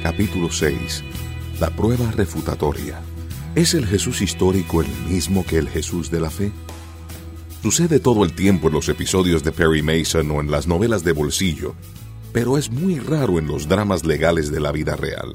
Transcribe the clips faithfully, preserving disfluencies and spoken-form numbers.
Capítulo seis. La prueba refutatoria. ¿Es el Jesús histórico el mismo que el Jesús de la fe? Sucede todo el tiempo en los episodios de Perry Mason o en las novelas de bolsillo, pero es muy raro en los dramas legales de la vida real.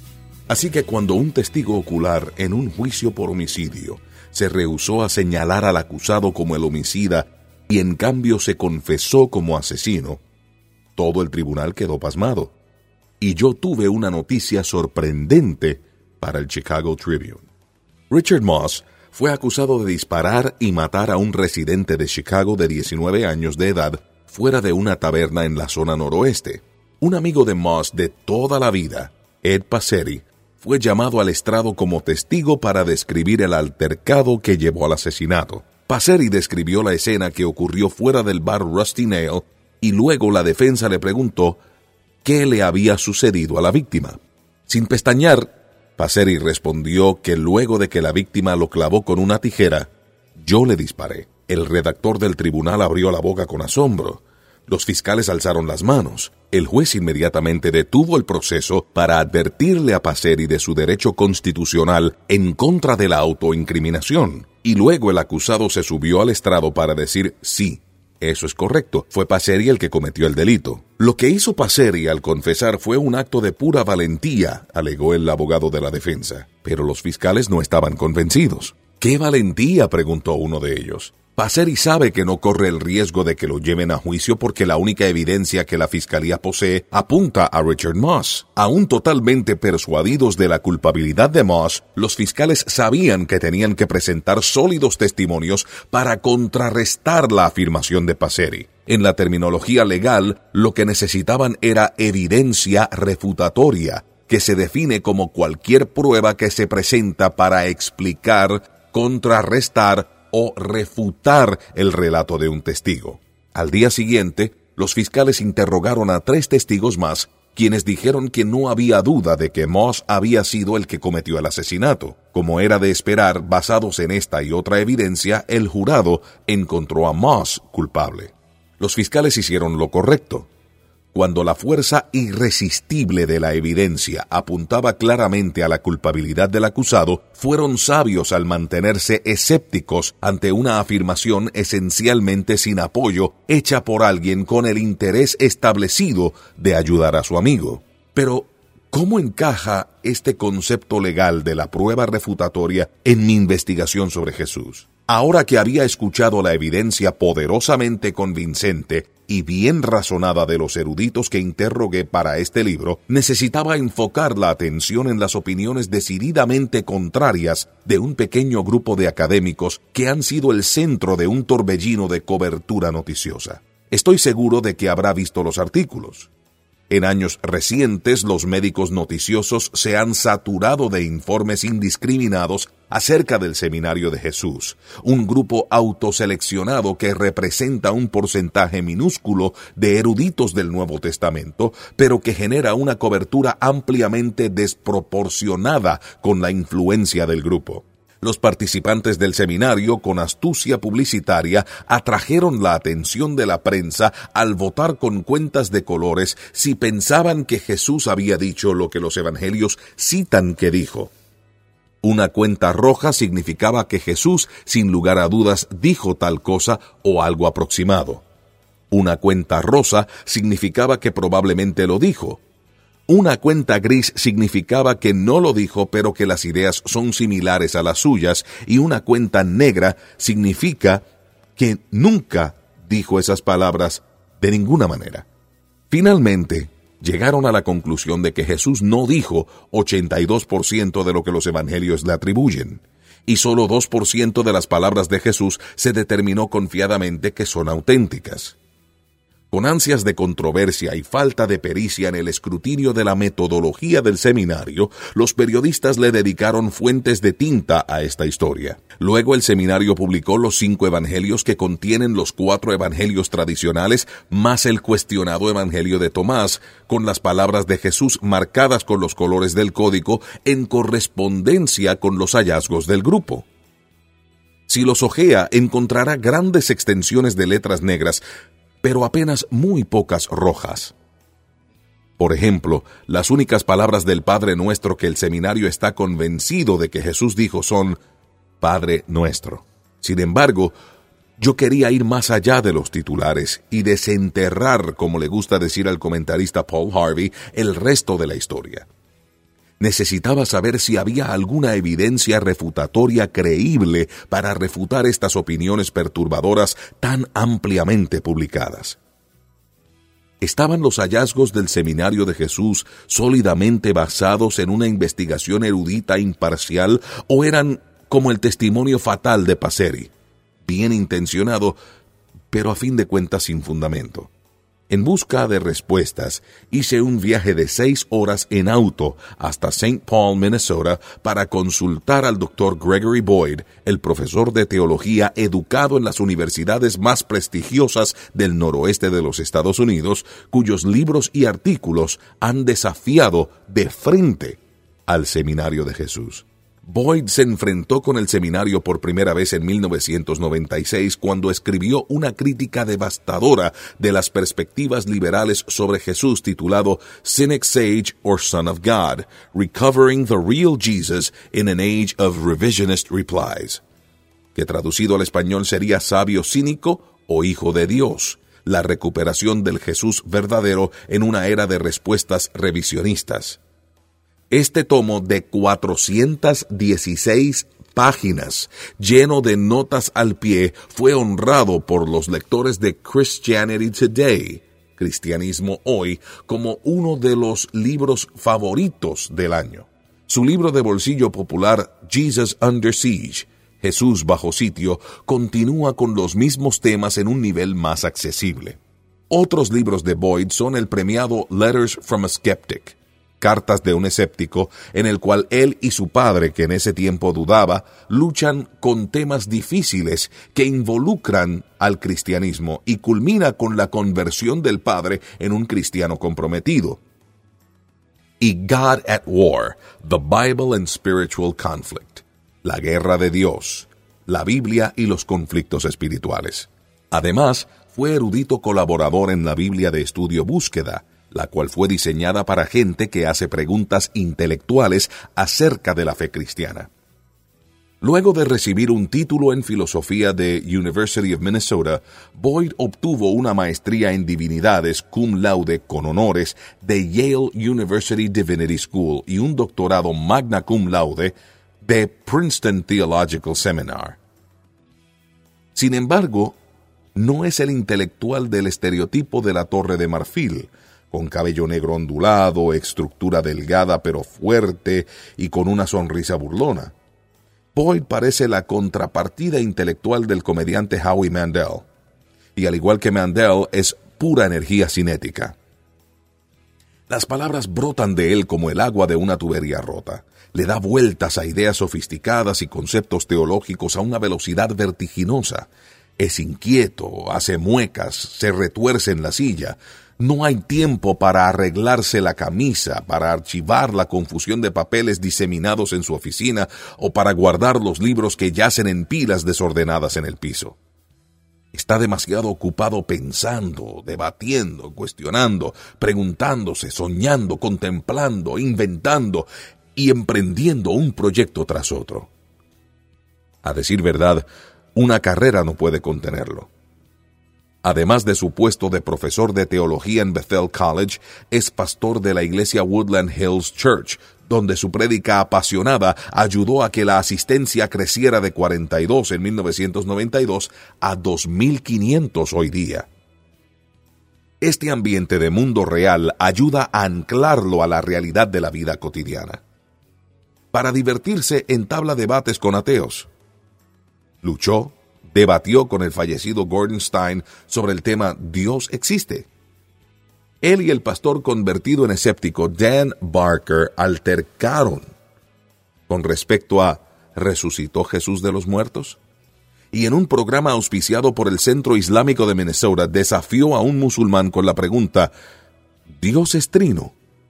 Así que cuando un testigo ocular en un juicio por homicidio se rehusó a señalar al acusado como el homicida y en cambio se confesó como asesino, todo el tribunal quedó pasmado. Y yo tuve una noticia sorprendente para el Chicago Tribune. Richard Moss fue acusado de disparar y matar a un residente de Chicago de diecinueve años de edad fuera de una taberna en la zona noroeste. Un amigo de Moss de toda la vida, Ed Passeri, fue llamado al estrado como testigo para describir el altercado que llevó al asesinato. Passeri describió la escena que ocurrió fuera del bar Rusty Nail y luego la defensa le preguntó qué le había sucedido a la víctima. Sin pestañear, Passeri respondió que luego de que la víctima lo clavó con una tijera, yo le disparé. El redactor del tribunal abrió la boca con asombro. Los fiscales alzaron las manos. El juez inmediatamente detuvo el proceso para advertirle a Passeri de su derecho constitucional en contra de la autoincriminación. Y luego el acusado se subió al estrado para decir sí. Eso es correcto, fue Passeri el que cometió el delito. Lo que hizo Passeri al confesar fue un acto de pura valentía, alegó el abogado de la defensa. Pero los fiscales no estaban convencidos. ¿Qué valentía?, preguntó uno de ellos. Passeri sabe que no corre el riesgo de que lo lleven a juicio porque la única evidencia que la fiscalía posee apunta a Richard Moss. Aún totalmente persuadidos de la culpabilidad de Moss, los fiscales sabían que tenían que presentar sólidos testimonios para contrarrestar la afirmación de Passeri. En la terminología legal, lo que necesitaban era evidencia refutatoria, que se define como cualquier prueba que se presenta para explicar, contrarrestar o refutar el relato de un testigo. Al día siguiente, los fiscales interrogaron a tres testigos más, quienes dijeron que no había duda de que Moss había sido el que cometió el asesinato. Como era de esperar, basados en esta y otra evidencia, el jurado encontró a Moss culpable. Los fiscales hicieron lo correcto. Cuando la fuerza irresistible de la evidencia apuntaba claramente a la culpabilidad del acusado, fueron sabios al mantenerse escépticos ante una afirmación esencialmente sin apoyo, hecha por alguien con el interés establecido de ayudar a su amigo. Pero, ¿cómo encaja este concepto legal de la prueba refutatoria en mi investigación sobre Jesús? Ahora que había escuchado la evidencia poderosamente convincente y bien razonada de los eruditos que interrogué para este libro, necesitaba enfocar la atención en las opiniones decididamente contrarias de un pequeño grupo de académicos que han sido el centro de un torbellino de cobertura noticiosa. Estoy seguro de que habrá visto los artículos. En años recientes, los médicos noticiosos se han saturado de informes indiscriminados acerca del Seminario de Jesús, un grupo autoseleccionado que representa un porcentaje minúsculo de eruditos del Nuevo Testamento, pero que genera una cobertura ampliamente desproporcionada con la influencia del grupo. Los participantes del seminario, con astucia publicitaria, atrajeron la atención de la prensa al votar con cuentas de colores si pensaban que Jesús había dicho lo que los evangelios citan que dijo. Una cuenta roja significaba que Jesús, sin lugar a dudas, dijo tal cosa o algo aproximado. Una cuenta rosa significaba que probablemente lo dijo. Una cuenta gris significaba que no lo dijo, pero que las ideas son similares a las suyas, y una cuenta negra significa que nunca dijo esas palabras de ninguna manera. Finalmente, llegaron a la conclusión de que Jesús no dijo ochenta y dos por ciento de lo que los evangelios le atribuyen, y solo dos por ciento de las palabras de Jesús se determinó confiadamente que son auténticas. Con ansias de controversia y falta de pericia en el escrutinio de la metodología del seminario, los periodistas le dedicaron fuentes de tinta a esta historia. Luego el seminario publicó los cinco evangelios que contienen los cuatro evangelios tradicionales, más el cuestionado evangelio de Tomás, con las palabras de Jesús marcadas con los colores del código en correspondencia con los hallazgos del grupo. Si los ojea, encontrará grandes extensiones de letras negras, pero apenas muy pocas rojas. Por ejemplo, las únicas palabras del Padre Nuestro que el seminario está convencido de que Jesús dijo son Padre Nuestro. Sin embargo, yo quería ir más allá de los titulares y desenterrar, como le gusta decir al comentarista Paul Harvey, el resto de la historia. Necesitaba saber si había alguna evidencia refutatoria creíble para refutar estas opiniones perturbadoras tan ampliamente publicadas. ¿Estaban los hallazgos del Seminario de Jesús sólidamente basados en una investigación erudita imparcial o eran como el testimonio fatal de Passeri, bien intencionado, pero a fin de cuentas sin fundamento? En busca de respuestas, hice un viaje de seis horas en auto hasta Saint Paul, Minnesota, para consultar al doctor Gregory Boyd, el profesor de teología educado en las universidades más prestigiosas del noroeste de los Estados Unidos, cuyos libros y artículos han desafiado de frente al Seminario de Jesús. Boyd se enfrentó con el seminario por primera vez en mil novecientos noventa y seis cuando escribió una crítica devastadora de las perspectivas liberales sobre Jesús titulado Cynic Sage or Son of God, Recovering the Real Jesus in an Age of Revisionist Replies, que traducido al español sería Sabio Cínico o Hijo de Dios, la recuperación del Jesús verdadero en una era de respuestas revisionistas. Este tomo de cuatrocientas dieciséis páginas, lleno de notas al pie, fue honrado por los lectores de Christianity Today, Cristianismo Hoy, como uno de los libros favoritos del año. Su libro de bolsillo popular, Jesus Under Siege, Jesús bajo sitio, continúa con los mismos temas en un nivel más accesible. Otros libros de Boyd son el premiado Letters from a Skeptic, Cartas de un escéptico, en el cual él y su padre, que en ese tiempo dudaba, luchan con temas difíciles que involucran al cristianismo y culmina con la conversión del padre en un cristiano comprometido. Y God at War, The Bible and Spiritual Conflict, La guerra de Dios, la Biblia y los conflictos espirituales. Además, fue erudito colaborador en la Biblia de Estudio Búsqueda, la cual fue diseñada para gente que hace preguntas intelectuales acerca de la fe cristiana. Luego de recibir un título en filosofía de University of Minnesota, Boyd obtuvo una maestría en divinidades cum laude con honores de Yale University Divinity School y un doctorado magna cum laude de Princeton Theological Seminar. Sin embargo, no es el intelectual del estereotipo de la Torre de Marfil, con cabello negro ondulado, estructura delgada pero fuerte y con una sonrisa burlona. Boyd parece la contrapartida intelectual del comediante Howie Mandel, y al igual que Mandel, es pura energía cinética. Las palabras brotan de él como el agua de una tubería rota. Le da vueltas a ideas sofisticadas y conceptos teológicos a una velocidad vertiginosa. Es inquieto, hace muecas, se retuerce en la silla. No hay tiempo para arreglarse la camisa, para archivar la confusión de papeles diseminados en su oficina o para guardar los libros que yacen en pilas desordenadas en el piso. Está demasiado ocupado pensando, debatiendo, cuestionando, preguntándose, soñando, contemplando, inventando y emprendiendo un proyecto tras otro. A decir verdad, una carrera no puede contenerlo. Además de su puesto de profesor de teología en Bethel College, es pastor de la iglesia Woodland Hills Church, donde su prédica apasionada ayudó a que la asistencia creciera de cuarenta y dos en mil novecientos noventa y dos a dos mil quinientos hoy día. Este ambiente de mundo real ayuda a anclarlo a la realidad de la vida cotidiana. Para divertirse, entabla debates con ateos. Luchó, debatió con el fallecido Gordon Stein sobre el tema ¿Dios existe? Él y el pastor convertido en escéptico Dan Barker altercaron con respecto a ¿resucitó Jesús de los muertos? Y en un programa auspiciado por el Centro Islámico de Minnesota desafió a un musulmán con la pregunta ¿Dios es trino?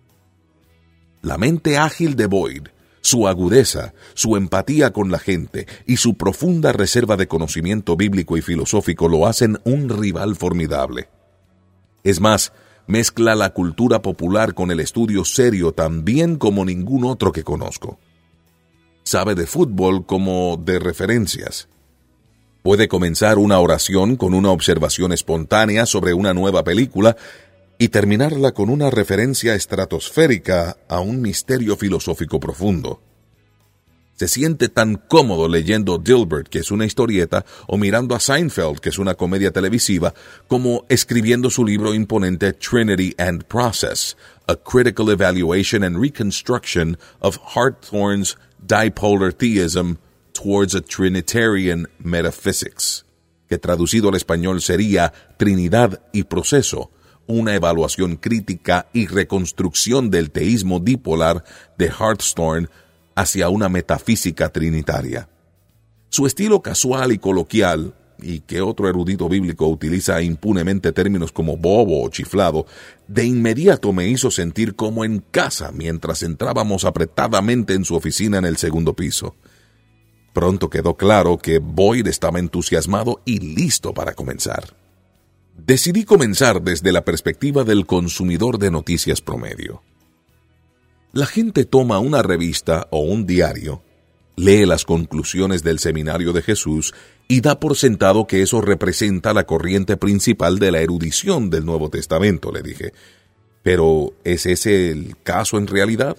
La mente ágil de Boyd, su agudeza, su empatía con la gente y su profunda reserva de conocimiento bíblico y filosófico lo hacen un rival formidable. Es más, mezcla la cultura popular con el estudio serio tan bien como ningún otro que conozco. Sabe de fútbol como de referencias. Puede comenzar una oración con una observación espontánea sobre una nueva película y terminarla con una referencia estratosférica a un misterio filosófico profundo. Se siente tan cómodo leyendo Dilbert, que es una historieta, o mirando a Seinfeld, que es una comedia televisiva, como escribiendo su libro imponente Trinity and Process, A Critical Evaluation and Reconstruction of Hawthorne's Dipolar Theism Towards a Trinitarian Metaphysics, que traducido al español sería Trinidad y Proceso, una evaluación crítica y reconstrucción del teísmo dipolar de Hawthorne hacia una metafísica trinitaria. Su estilo casual y coloquial, y que otro erudito bíblico utiliza impunemente términos como bobo o chiflado, de inmediato me hizo sentir como en casa mientras entrábamos apretadamente en su oficina en el segundo piso. Pronto quedó claro que Boyd estaba entusiasmado y listo para comenzar. Decidí comenzar desde la perspectiva del consumidor de noticias promedio. La gente toma una revista o un diario, lee las conclusiones del Seminario de Jesús y da por sentado que eso representa la corriente principal de la erudición del Nuevo Testamento, le dije. ¿Pero es ese el caso en realidad?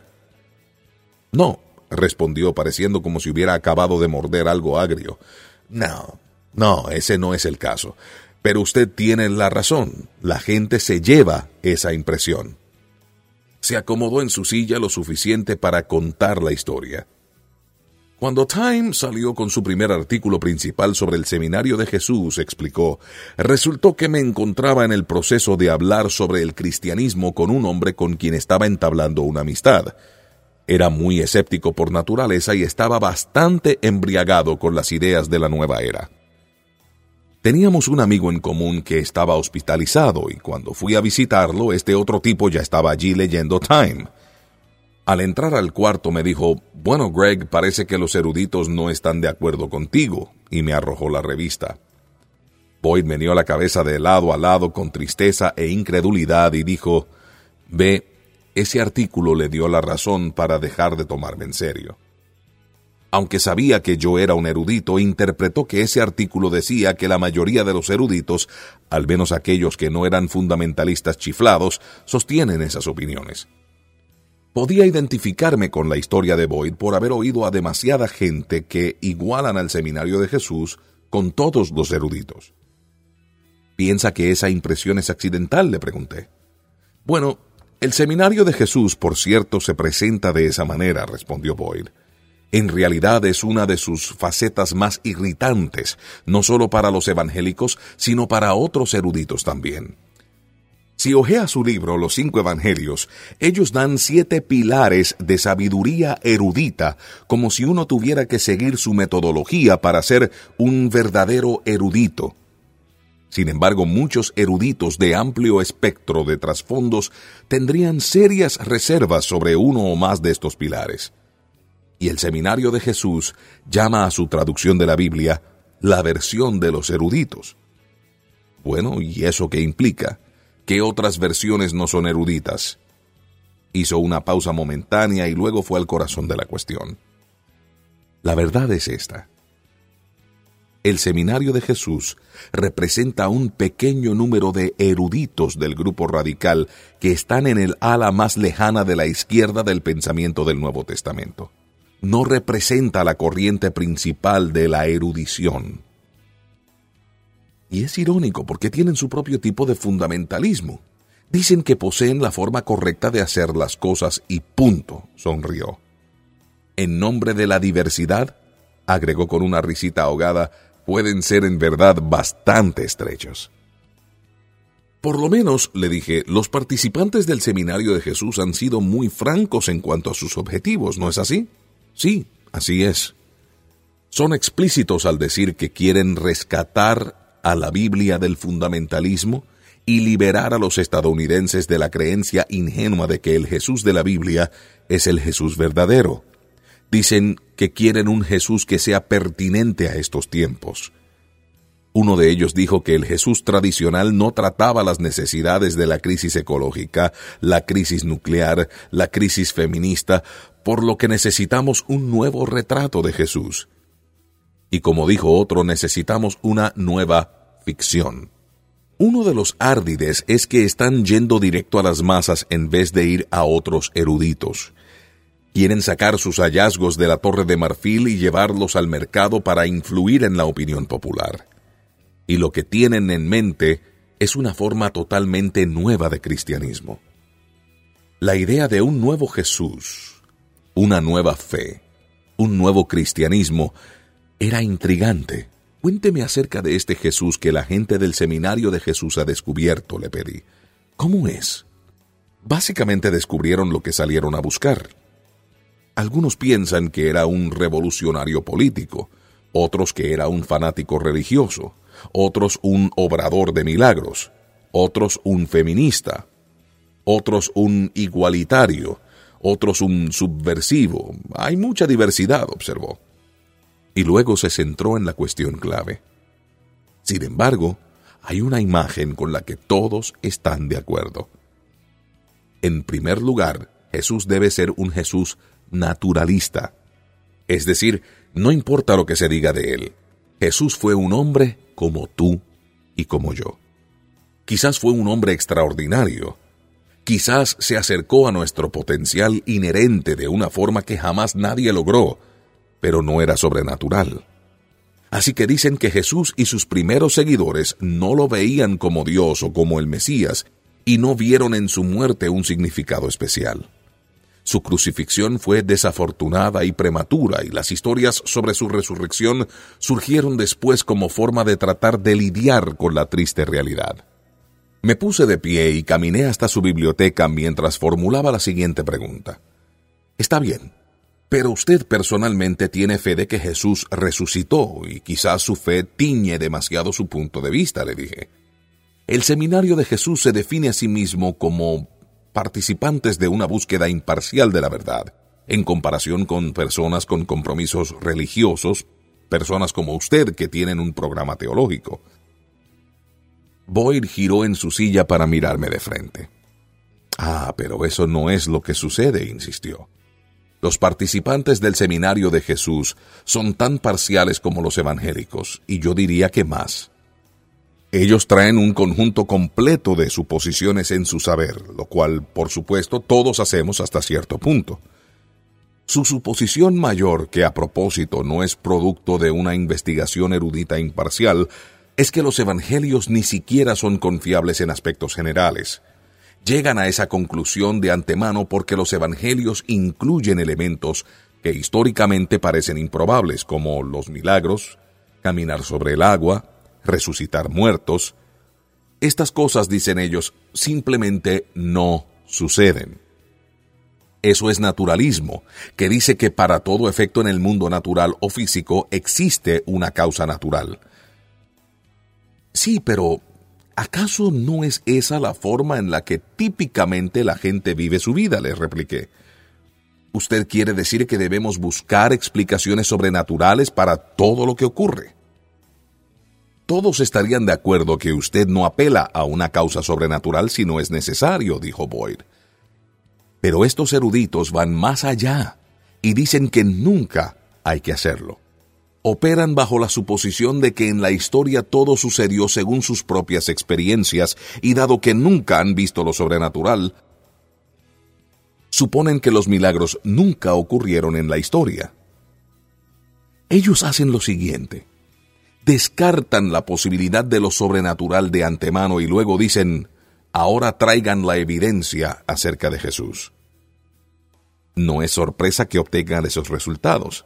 No, respondió pareciendo como si hubiera acabado de morder algo agrio. No, no, ese no es el caso. Pero usted tiene la razón, la gente se lleva esa impresión. Se acomodó en su silla lo suficiente para contar la historia. Cuando Time salió con su primer artículo principal sobre el Seminario de Jesús, explicó, resultó que me encontraba en el proceso de hablar sobre el cristianismo con un hombre con quien estaba entablando una amistad. Era muy escéptico por naturaleza y estaba bastante embriagado con las ideas de la nueva era. Teníamos un amigo en común que estaba hospitalizado y cuando fui a visitarlo, este otro tipo ya estaba allí leyendo Time. Al entrar al cuarto me dijo, bueno, Greg, parece que los eruditos no están de acuerdo contigo, y me arrojó la revista. Boyd meneó la cabeza de lado a lado con tristeza e incredulidad y dijo, ve, ese artículo le dio la razón para dejar de tomarme en serio. Aunque sabía que yo era un erudito, interpretó que ese artículo decía que la mayoría de los eruditos, al menos aquellos que no eran fundamentalistas chiflados, sostienen esas opiniones. Podía identificarme con la historia de Boyd por haber oído a demasiada gente que igualan al Seminario de Jesús con todos los eruditos. ¿Piensa que esa impresión es accidental?, le pregunté. Bueno, el Seminario de Jesús, por cierto, se presenta de esa manera, respondió Boyd. En realidad es una de sus facetas más irritantes, no solo para los evangélicos, sino para otros eruditos también. Si hojea su libro, Los Cinco Evangelios, ellos dan siete pilares de sabiduría erudita, como si uno tuviera que seguir su metodología para ser un verdadero erudito. Sin embargo, muchos eruditos de amplio espectro de trasfondos tendrían serias reservas sobre uno o más de estos pilares. Y el Seminario de Jesús llama a su traducción de la Biblia la versión de los eruditos. Bueno, ¿y eso qué implica? ¿Qué otras versiones no son eruditas? Hizo una pausa momentánea y luego fue al corazón de la cuestión. La verdad es esta. El Seminario de Jesús representa un pequeño número de eruditos del grupo radical que están en el ala más lejana de la izquierda del pensamiento del Nuevo Testamento. No representa la corriente principal de la erudición. Y es irónico porque tienen su propio tipo de fundamentalismo. Dicen que poseen la forma correcta de hacer las cosas y punto, sonrió. En nombre de la diversidad, agregó con una risita ahogada, pueden ser en verdad bastante estrechos. Por lo menos, le dije, los participantes del Seminario de Jesús han sido muy francos en cuanto a sus objetivos, ¿no es así? Sí, así es. Son explícitos al decir que quieren rescatar a la Biblia del fundamentalismo y liberar a los estadounidenses de la creencia ingenua de que el Jesús de la Biblia es el Jesús verdadero. Dicen que quieren un Jesús que sea pertinente a estos tiempos. Uno de ellos dijo que el Jesús tradicional no trataba las necesidades de la crisis ecológica, la crisis nuclear, la crisis feminista, por lo que necesitamos un nuevo retrato de Jesús. Y como dijo otro, necesitamos una nueva ficción. Uno de los árdides es que están yendo directo a las masas en vez de ir a otros eruditos. Quieren sacar sus hallazgos de la Torre de Marfil y llevarlos al mercado para influir en la opinión popular. Y lo que tienen en mente es una forma totalmente nueva de cristianismo. La idea de un nuevo Jesús, una nueva fe, un nuevo cristianismo, era intrigante. Cuénteme acerca de este Jesús que la gente del Seminario de Jesús ha descubierto, le pedí. ¿Cómo es? Básicamente descubrieron lo que salieron a buscar. Algunos piensan que era un revolucionario político, otros que era un fanático religioso, otros un obrador de milagros, otros un feminista, otros un igualitario, otros un subversivo. Hay mucha diversidad, observó. Y luego se centró en la cuestión clave. Sin embargo, hay una imagen con la que todos están de acuerdo. En primer lugar, Jesús debe ser un Jesús naturalista. Es decir, no importa lo que se diga de él, Jesús fue un hombre como tú y como yo. Quizás fue un hombre extraordinario. Quizás se acercó a nuestro potencial inherente de una forma que jamás nadie logró, pero no era sobrenatural. Así que dicen que Jesús y sus primeros seguidores no lo veían como Dios o como el Mesías y no vieron en su muerte un significado especial. Su crucifixión fue desafortunada y prematura, y las historias sobre su resurrección surgieron después como forma de tratar de lidiar con la triste realidad. Me puse de pie y caminé hasta su biblioteca mientras formulaba la siguiente pregunta. Está bien, pero usted personalmente tiene fe de que Jesús resucitó, y quizás su fe tiñe demasiado su punto de vista, le dije. El Seminario de Jesús se define a sí mismo como participantes de una búsqueda imparcial de la verdad, en comparación con personas con compromisos religiosos, personas como usted que tienen un programa teológico. Boyd giró en su silla para mirarme de frente. Ah, pero eso no es lo que sucede, insistió. Los participantes del Seminario de Jesús son tan parciales como los evangélicos, y yo diría que más. Ellos traen un conjunto completo de suposiciones en su saber, lo cual, por supuesto, todos hacemos hasta cierto punto. Su suposición mayor, que a propósito no es producto de una investigación erudita imparcial, es que los evangelios ni siquiera son confiables en aspectos generales. Llegan a esa conclusión de antemano porque los evangelios incluyen elementos que históricamente parecen improbables, como los milagros, caminar sobre el agua, resucitar muertos. Estas cosas, dicen ellos, simplemente no suceden. Eso es naturalismo, que dice que para todo efecto en el mundo natural o físico existe una causa natural. Sí, pero ¿acaso no es esa la forma en la que típicamente la gente vive su vida?, les repliqué. ¿Usted quiere decir que debemos buscar explicaciones sobrenaturales para todo lo que ocurre? Todos estarían de acuerdo que usted no apela a una causa sobrenatural si no es necesario, dijo Boyd. Pero estos eruditos van más allá y dicen que nunca hay que hacerlo. Operan bajo la suposición de que en la historia todo sucedió según sus propias experiencias, y dado que nunca han visto lo sobrenatural, suponen que los milagros nunca ocurrieron en la historia. Ellos hacen lo siguiente. Descartan la posibilidad de lo sobrenatural de antemano y luego dicen, ahora traigan la evidencia acerca de Jesús. No es sorpresa que obtengan esos resultados.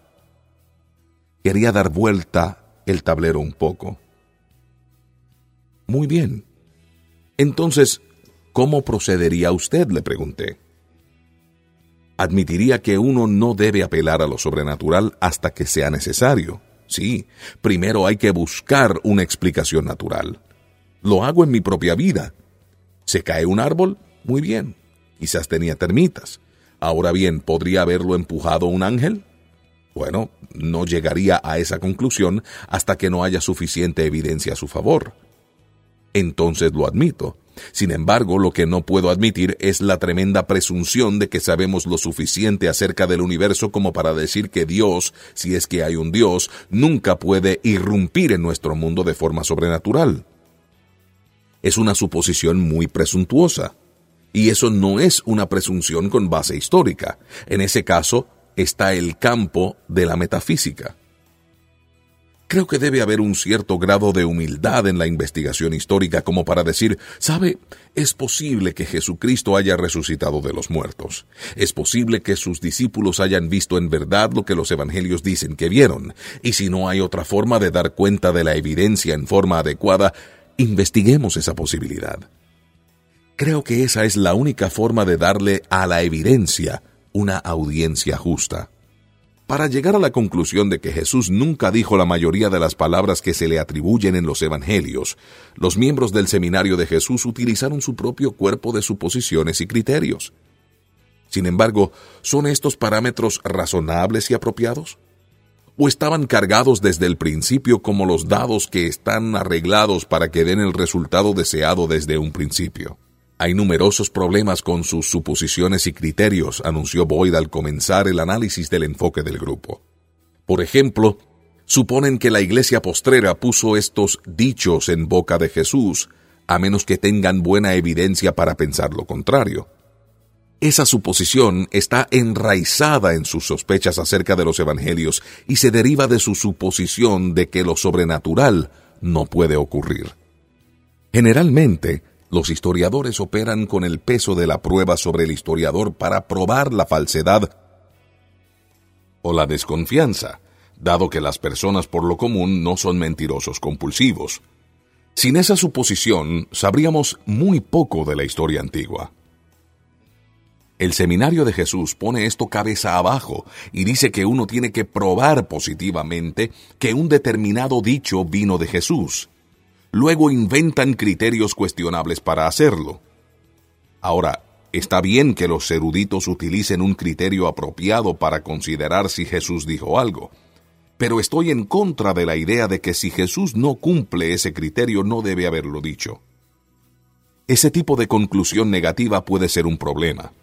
Quería dar vuelta el tablero un poco. Muy bien. Entonces, ¿cómo procedería usted?, le pregunté. Admitiría que uno no debe apelar a lo sobrenatural hasta que sea necesario. Sí, primero hay que buscar una explicación natural. Lo hago en mi propia vida. ¿Se cae un árbol? Muy bien. Quizás tenía termitas. Ahora bien, ¿podría haberlo empujado un ángel? Bueno, no llegaría a esa conclusión hasta que no haya suficiente evidencia a su favor. Entonces lo admito. Sin embargo, lo que no puedo admitir es la tremenda presunción de que sabemos lo suficiente acerca del universo como para decir que Dios, si es que hay un Dios, nunca puede irrumpir en nuestro mundo de forma sobrenatural. Es una suposición muy presuntuosa. Y eso no es una presunción con base histórica. En ese caso, está el campo de la metafísica. Creo que debe haber un cierto grado de humildad en la investigación histórica como para decir, ¿sabe? Es posible que Jesucristo haya resucitado de los muertos. Es posible que sus discípulos hayan visto en verdad lo que los evangelios dicen que vieron. Y si no hay otra forma de dar cuenta de la evidencia en forma adecuada, investiguemos esa posibilidad. Creo que esa es la única forma de darle a la evidencia una audiencia justa. Para llegar a la conclusión de que Jesús nunca dijo la mayoría de las palabras que se le atribuyen en los evangelios, los miembros del seminario de Jesús utilizaron su propio cuerpo de suposiciones y criterios. Sin embargo, ¿son estos parámetros razonables y apropiados? ¿O estaban cargados desde el principio como los dados que están arreglados para que den el resultado deseado desde un principio? Hay numerosos problemas con sus suposiciones y criterios, anunció Boyd al comenzar el análisis del enfoque del grupo. Por ejemplo, suponen que la iglesia postrera puso estos dichos en boca de Jesús, a menos que tengan buena evidencia para pensar lo contrario. Esa suposición está enraizada en sus sospechas acerca de los evangelios y se deriva de su suposición de que lo sobrenatural no puede ocurrir. Generalmente, los historiadores operan con el peso de la prueba sobre el historiador para probar la falsedad o la desconfianza, dado que las personas por lo común no son mentirosos compulsivos. Sin esa suposición, sabríamos muy poco de la historia antigua. El Seminario de Jesús pone esto cabeza abajo y dice que uno tiene que probar positivamente que un determinado dicho vino de Jesús. Luego inventan criterios cuestionables para hacerlo. Ahora, está bien que los eruditos utilicen un criterio apropiado para considerar si Jesús dijo algo, pero estoy en contra de la idea de que si Jesús no cumple ese criterio no debe haberlo dicho. Ese tipo de conclusión negativa puede ser un problema.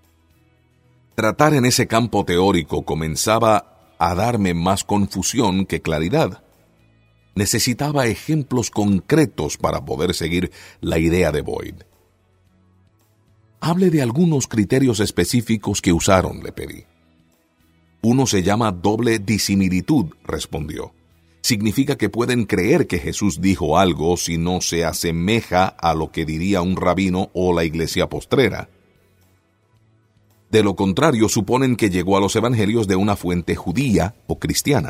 Tratar en ese campo teórico comenzaba a darme más confusión que claridad. Necesitaba ejemplos concretos para poder seguir la idea de Boyd. Hable de algunos criterios específicos que usaron, le pedí. Uno se llama doble disimilitud, respondió. Significa que pueden creer que Jesús dijo algo si no se asemeja a lo que diría un rabino o la iglesia postrera. De lo contrario, suponen que llegó a los evangelios de una fuente judía o cristiana.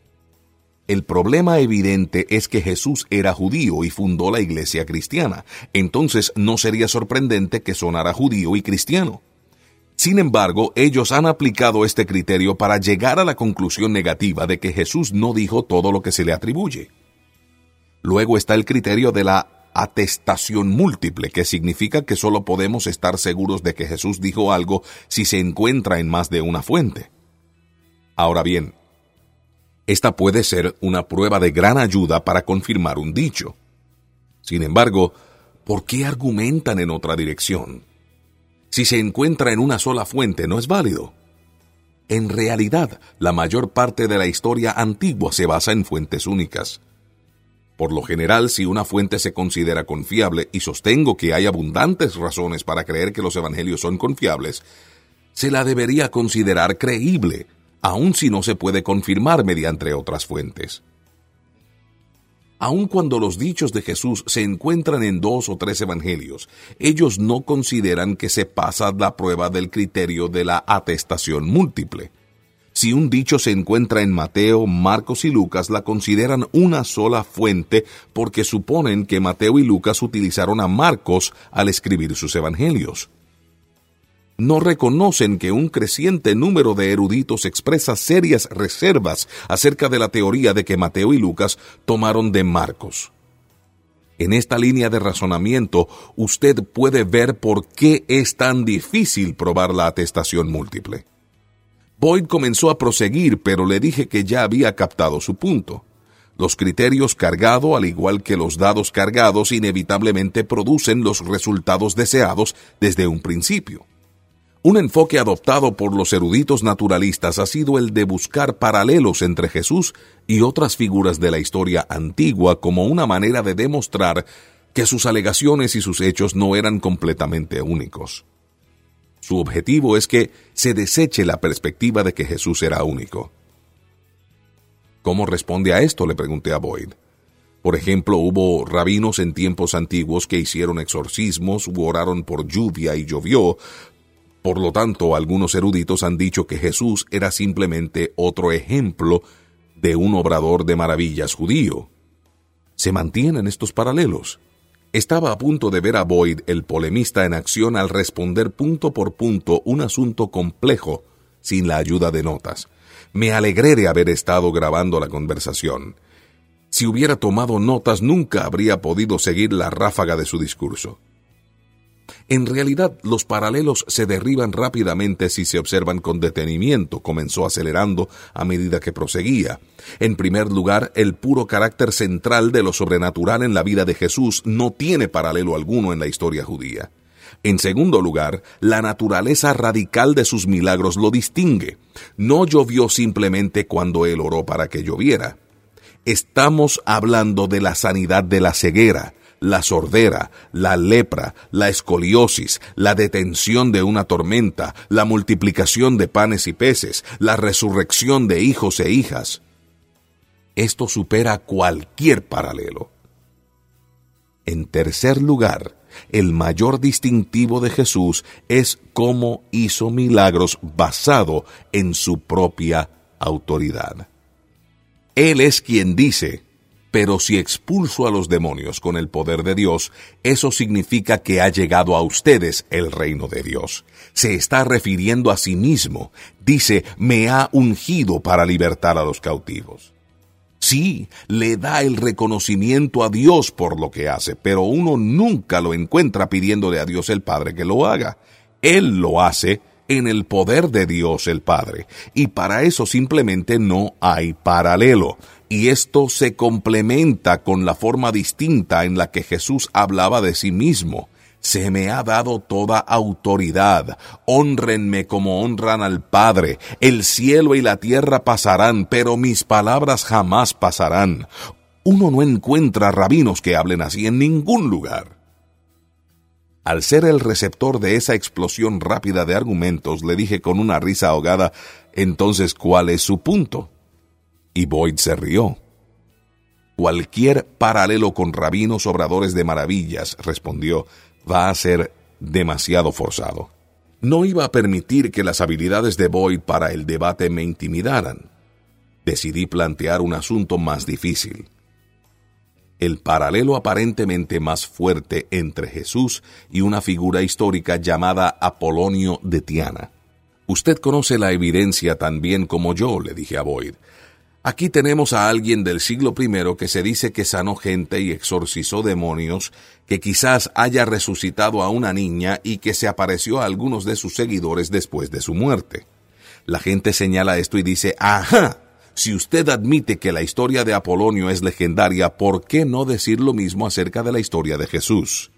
El problema evidente es que Jesús era judío y fundó la iglesia cristiana. Entonces no sería sorprendente que sonara judío y cristiano. Sin embargo, ellos han aplicado este criterio para llegar a la conclusión negativa de que Jesús no dijo todo lo que se le atribuye. Luego está el criterio de la atestación múltiple, que significa que solo podemos estar seguros de que Jesús dijo algo si se encuentra en más de una fuente. Ahora bien, esta puede ser una prueba de gran ayuda para confirmar un dicho. Sin embargo, ¿por qué argumentan en otra dirección? Si se encuentra en una sola fuente, ¿no es válido? En realidad, la mayor parte de la historia antigua se basa en fuentes únicas. Por lo general, si una fuente se considera confiable, y sostengo que hay abundantes razones para creer que los evangelios son confiables, se la debería considerar creíble, aun si no se puede confirmar mediante otras fuentes. Aun cuando los dichos de Jesús se encuentran en dos o tres evangelios, ellos no consideran que se pasa la prueba del criterio de la atestación múltiple. Si un dicho se encuentra en Mateo, Marcos y Lucas, la consideran una sola fuente porque suponen que Mateo y Lucas utilizaron a Marcos al escribir sus evangelios. No reconocen que un creciente número de eruditos expresa serias reservas acerca de la teoría de que Mateo y Lucas tomaron de Marcos. En esta línea de razonamiento, usted puede ver por qué es tan difícil probar la atestación múltiple. Boyd comenzó a proseguir, pero le dije que ya había captado su punto. Los criterios cargados, al igual que los dados cargados, inevitablemente producen los resultados deseados desde un principio. Un enfoque adoptado por los eruditos naturalistas ha sido el de buscar paralelos entre Jesús y otras figuras de la historia antigua como una manera de demostrar que sus alegaciones y sus hechos no eran completamente únicos. Su objetivo es que se deseche la perspectiva de que Jesús era único. ¿Cómo responde a esto?, le pregunté a Boyd. Por ejemplo, hubo rabinos en tiempos antiguos que hicieron exorcismos u oraron por lluvia y llovió. Por lo tanto, algunos eruditos han dicho que Jesús era simplemente otro ejemplo de un obrador de maravillas judío. ¿Se mantienen estos paralelos? Estaba a punto de ver a Boyd, el polemista, en acción al responder punto por punto un asunto complejo sin la ayuda de notas. Me alegré de haber estado grabando la conversación. Si hubiera tomado notas, nunca habría podido seguir la ráfaga de su discurso. En realidad, los paralelos se derriban rápidamente si se observan con detenimiento, comenzó acelerando a medida que proseguía. En primer lugar, el puro carácter central de lo sobrenatural en la vida de Jesús no tiene paralelo alguno en la historia judía. En segundo lugar, la naturaleza radical de sus milagros lo distingue. No llovió simplemente cuando él oró para que lloviera. Estamos hablando de la sanidad de la ceguera, la sordera, la lepra, la escoliosis, la detención de una tormenta, la multiplicación de panes y peces, la resurrección de hijos e hijas. Esto supera cualquier paralelo. En tercer lugar, el mayor distintivo de Jesús es cómo hizo milagros basado en su propia autoridad. Él es quien dice: pero si expulso a los demonios con el poder de Dios, eso significa que ha llegado a ustedes el reino de Dios. Se está refiriendo a sí mismo. Dice: me ha ungido para libertar a los cautivos. Sí, le da el reconocimiento a Dios por lo que hace, pero uno nunca lo encuentra pidiéndole a Dios el Padre que lo haga. Él lo hace en el poder de Dios el Padre, y para eso simplemente no hay paralelo. Y esto se complementa con la forma distinta en la que Jesús hablaba de sí mismo. Se me ha dado toda autoridad. Hónrenme como honran al Padre. El cielo y la tierra pasarán, pero mis palabras jamás pasarán. Uno no encuentra rabinos que hablen así en ningún lugar. Al ser el receptor de esa explosión rápida de argumentos, le dije con una risa ahogada: entonces, ¿cuál es su punto? Y Boyd se rió. Cualquier paralelo con rabinos obradores de maravillas, respondió, va a ser demasiado forzado. No iba a permitir que las habilidades de Boyd para el debate me intimidaran. Decidí plantear un asunto más difícil. El paralelo aparentemente más fuerte entre Jesús y una figura histórica llamada Apolonio de Tiana. Usted conoce la evidencia tan bien como yo, le dije a Boyd. Aquí tenemos a alguien del siglo primero que se dice que sanó gente y exorcizó demonios, que quizás haya resucitado a una niña y que se apareció a algunos de sus seguidores después de su muerte. La gente señala esto y dice: ¡ajá! Si usted admite que la historia de Apolonio es legendaria, ¿por qué no decir lo mismo acerca de la historia de Jesús?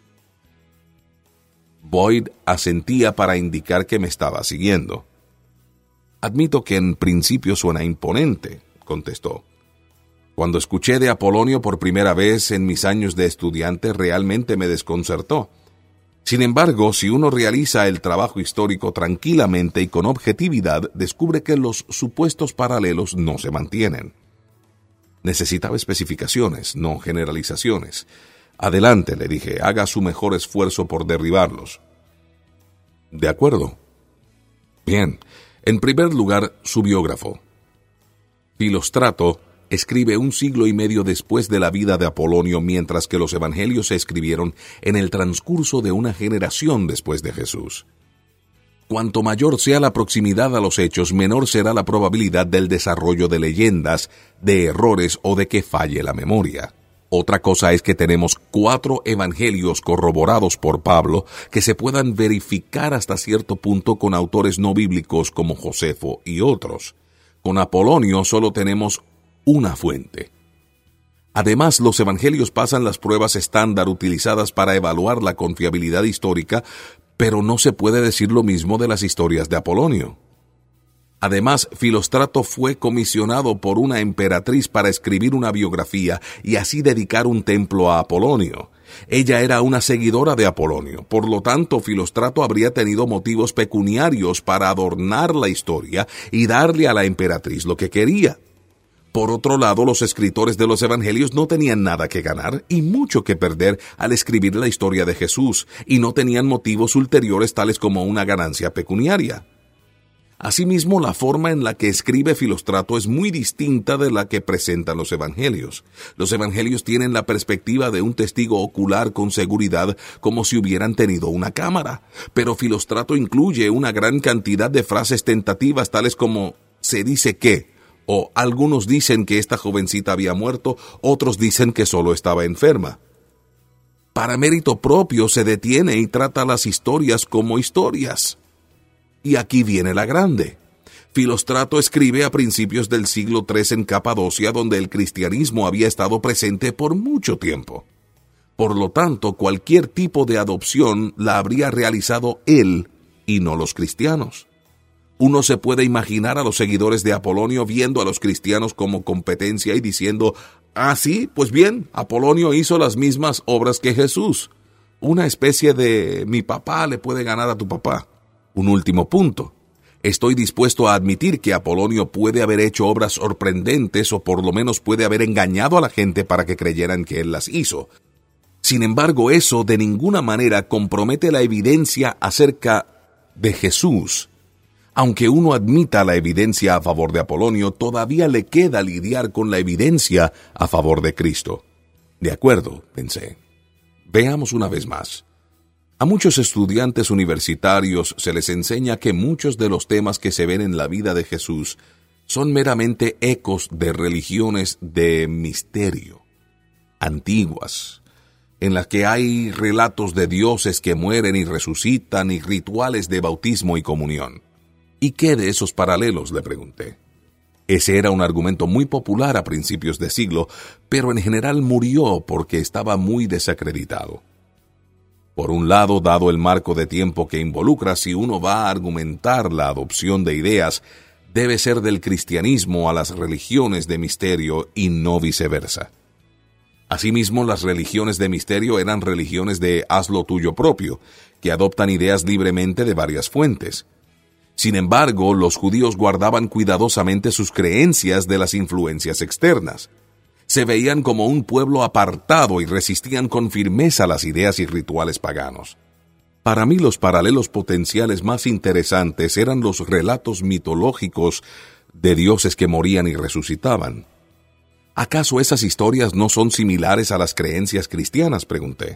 Boyd asentía para indicar que me estaba siguiendo. Admito que en principio suena imponente, contestó. Cuando escuché de Apolonio por primera vez en mis años de estudiante, realmente me desconcertó. Sin embargo, si uno realiza el trabajo histórico tranquilamente y con objetividad, descubre que los supuestos paralelos no se mantienen. Necesitaba especificaciones, no generalizaciones. Adelante, le dije, haga su mejor esfuerzo por derribarlos. De acuerdo. Bien, en primer lugar, su biógrafo. Filóstrato escribe un siglo y medio después de la vida de Apolonio, mientras que los evangelios se escribieron en el transcurso de una generación después de Jesús. Cuanto mayor sea la proximidad a los hechos, menor será la probabilidad del desarrollo de leyendas, de errores o de que falle la memoria. Otra cosa es que tenemos cuatro evangelios corroborados por Pablo que se puedan verificar hasta cierto punto con autores no bíblicos como Josefo y otros. Con Apolonio solo tenemos una fuente. Además, los evangelios pasan las pruebas estándar utilizadas para evaluar la confiabilidad histórica, pero no se puede decir lo mismo de las historias de Apolonio. Además, Filóstrato fue comisionado por una emperatriz para escribir una biografía y así dedicar un templo a Apolonio. Ella era una seguidora de Apolonio, por lo tanto, Filóstrato habría tenido motivos pecuniarios para adornar la historia y darle a la emperatriz lo que quería. Por otro lado, los escritores de los evangelios no tenían nada que ganar y mucho que perder al escribir la historia de Jesús, y no tenían motivos ulteriores tales como una ganancia pecuniaria. Asimismo, la forma en la que escribe Filóstrato es muy distinta de la que presentan los evangelios. Los evangelios tienen la perspectiva de un testigo ocular con seguridad, como si hubieran tenido una cámara. Pero Filóstrato incluye una gran cantidad de frases tentativas tales como «se dice que», o «algunos dicen que esta jovencita había muerto, otros dicen que solo estaba enferma». Para mérito propio se detiene y trata las historias como historias. Y aquí viene la grande. Filóstrato escribe a principios del siglo tercero en Capadocia, donde el cristianismo había estado presente por mucho tiempo. Por lo tanto, cualquier tipo de adopción la habría realizado él y no los cristianos. Uno se puede imaginar a los seguidores de Apolonio viendo a los cristianos como competencia y diciendo, «Ah, sí, pues bien, Apolonio hizo las mismas obras que Jesús». Una especie de «mi papá le puede ganar a tu papá». Un último punto. Estoy dispuesto a admitir que Apolonio puede haber hecho obras sorprendentes o por lo menos puede haber engañado a la gente para que creyeran que él las hizo. Sin embargo, eso de ninguna manera compromete la evidencia acerca de Jesús. Aunque uno admita la evidencia a favor de Apolonio, todavía le queda lidiar con la evidencia a favor de Cristo. De acuerdo, pensé. Veamos una vez más. A muchos estudiantes universitarios se les enseña que muchos de los temas que se ven en la vida de Jesús son meramente ecos de religiones de misterio, antiguas, en las que hay relatos de dioses que mueren y resucitan y rituales de bautismo y comunión. ¿Y qué de esos paralelos?, le pregunté. Ese era un argumento muy popular a principios de siglo, pero en general murió porque estaba muy desacreditado. Por un lado, dado el marco de tiempo que involucra, si uno va a argumentar la adopción de ideas, debe ser del cristianismo a las religiones de misterio y no viceversa. Asimismo, las religiones de misterio eran religiones de haz lo tuyo propio, que adoptan ideas libremente de varias fuentes. Sin embargo, los judíos guardaban cuidadosamente sus creencias de las influencias externas. Se veían como un pueblo apartado y resistían con firmeza las ideas y rituales paganos. Para mí, los paralelos potenciales más interesantes eran los relatos mitológicos de dioses que morían y resucitaban. ¿Acaso esas historias no son similares a las creencias cristianas?, pregunté.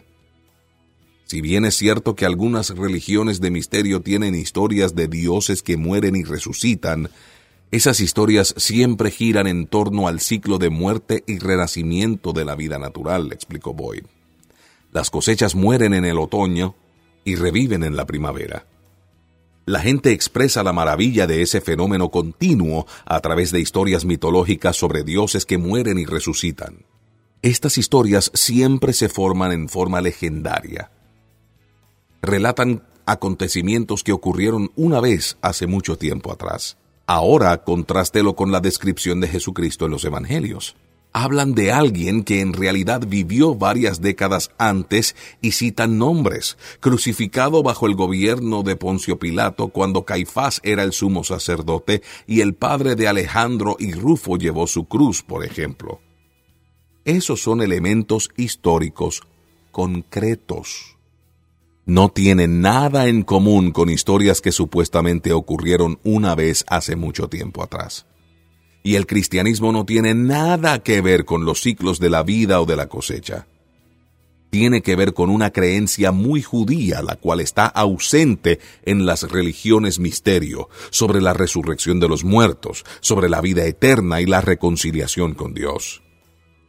Si bien es cierto que algunas religiones de misterio tienen historias de dioses que mueren y resucitan, esas historias siempre giran en torno al ciclo de muerte y renacimiento de la vida natural, explicó Boyd. Las cosechas mueren en el otoño y reviven en la primavera. La gente expresa la maravilla de ese fenómeno continuo a través de historias mitológicas sobre dioses que mueren y resucitan. Estas historias siempre se forman en forma legendaria. Relatan acontecimientos que ocurrieron una vez hace mucho tiempo atrás. Ahora contrástelo con la descripción de Jesucristo en los Evangelios. Hablan de alguien que en realidad vivió varias décadas antes y citan nombres, crucificado bajo el gobierno de Poncio Pilato cuando Caifás era el sumo sacerdote y el padre de Alejandro y Rufo llevó su cruz, por ejemplo. Esos son elementos históricos concretos. No tienen nada en común con historias que supuestamente ocurrieron una vez hace mucho tiempo atrás. Y el cristianismo no tiene nada que ver con los ciclos de la vida o de la cosecha. Tiene que ver con una creencia muy judía, la cual está ausente en las religiones misterio, sobre la resurrección de los muertos, sobre la vida eterna y la reconciliación con Dios.